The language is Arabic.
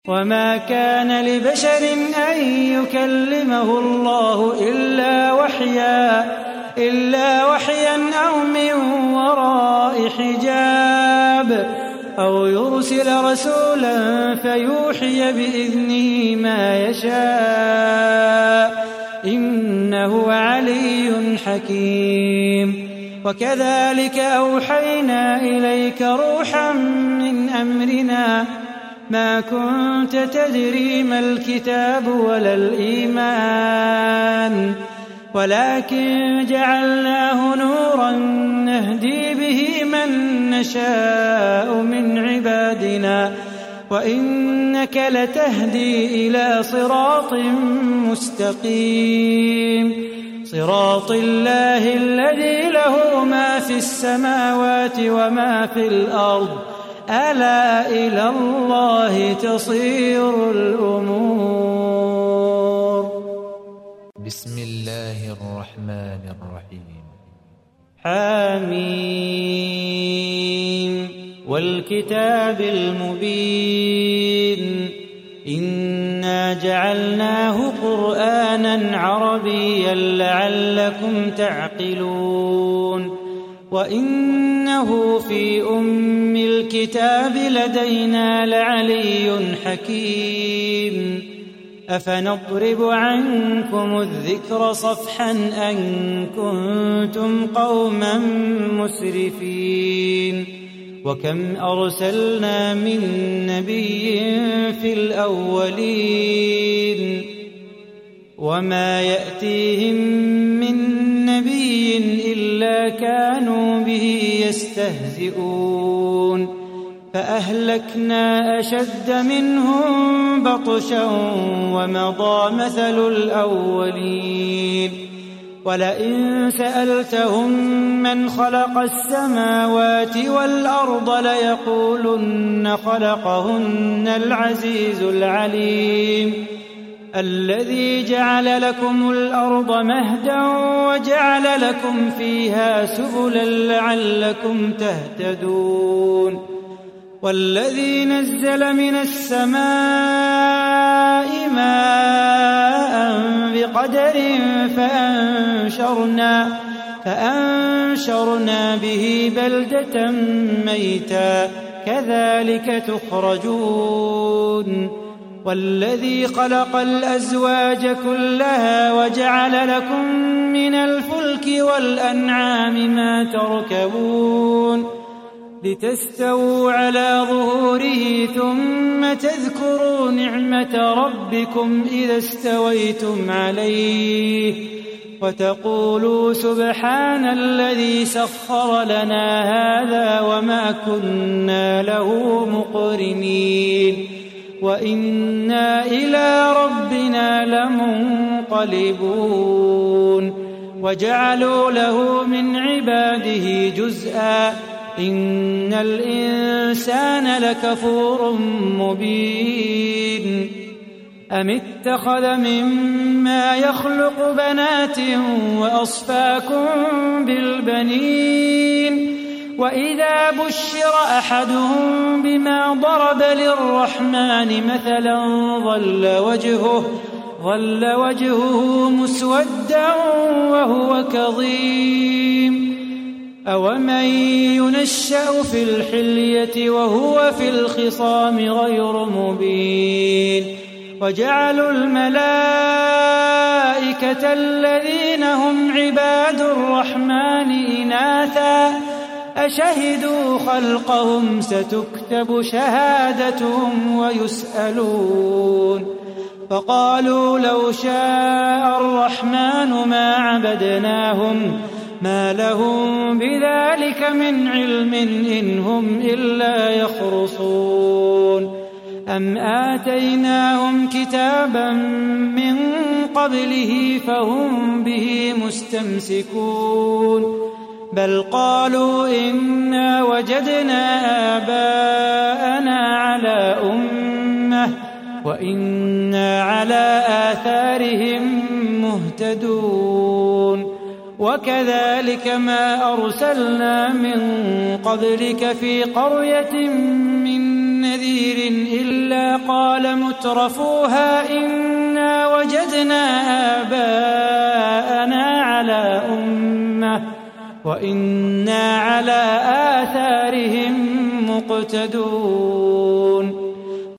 وما كان لبشر أن يكلمه الله إلا وحيا أو من وراء حجاب أو يرسل رسولا فيوحي بإذنه ما يشاء إنه علي حكيم. وكذلك أوحينا إليك روحا من أمرنا ما كنت تدري ما الكتاب ولا الإيمان ولكن جعلناه نورا نهدي به من نشاء من عبادنا وإنك لتهدي إلى صراط مستقيم صراط الله الذي له ما في السماوات وما في الأرض ألا إلى الله تصير الأمور. بسم الله الرحمن الرحيم. حميم والكتاب المبين إنا جعلناه قرآنا عربيا لعلكم تعقلون وإنه في أم الكتاب لدينا لعلي حكيم. أفنضرب عنكم الذكر صفحا أن كنتم قوما مسرفين وكم أرسلنا من نبي في الأولين وما يأتيهم من نبي إلا كانوا به يستهزئون فأهلكنا أشد منهم بطشا ومضى مثل الأولين ولئن سألتهم من خلق السماوات والأرض ليقولن خلقهن العزيز العليم الذي جعل لكم الأرض مهدا وجعل لكم فيها سبلا لعلكم تهتدون والذي نزل من السماء ماء بقدر فأنشرنا به بلدة ميتا كذلك تخرجون والذي خلق الأزواج كلها وجعل لكم من الفلك والأنعام ما تركبون لتستووا على ظهوره ثم تذكروا نعمة ربكم إذا استويتم عليه وتقولوا سبحان الذي سخر لنا هذا وما كنا له مقرنين وإنا إلى ربنا لمنقلبون وجعلوا له من عباده جزءا إن الإنسان لكفور مبين أم اتخذ مما يخلق بنات وأصفاكم بالبنين وإذا بشر أحدهم بما ضرب للرحمن مثلا ظل وجهه مسودا وهو كظيم أومن ينشأ في الحلية وهو في الخصام غير مبين وجعلوا الملائكة الذين هم عباد الرحمن إناثا أشهدوا خلقهم ستكتب شهادتهم ويسألون فقالوا لو شاء الرحمن ما عبدناهم ما لهم بذلك من علم إن هم إلا يخرصون أم آتيناهم كتابا من قبله فهم به مستمسكون بل قالوا إنا وجدنا آباءنا على أمة وإنا على آثارهم مهتدون وكذلك ما أرسلنا من قبلك في قرية من نذير إلا قال مترفوها إنا وجدنا آباءنا على أمة وإنا على آثارهم مقتدون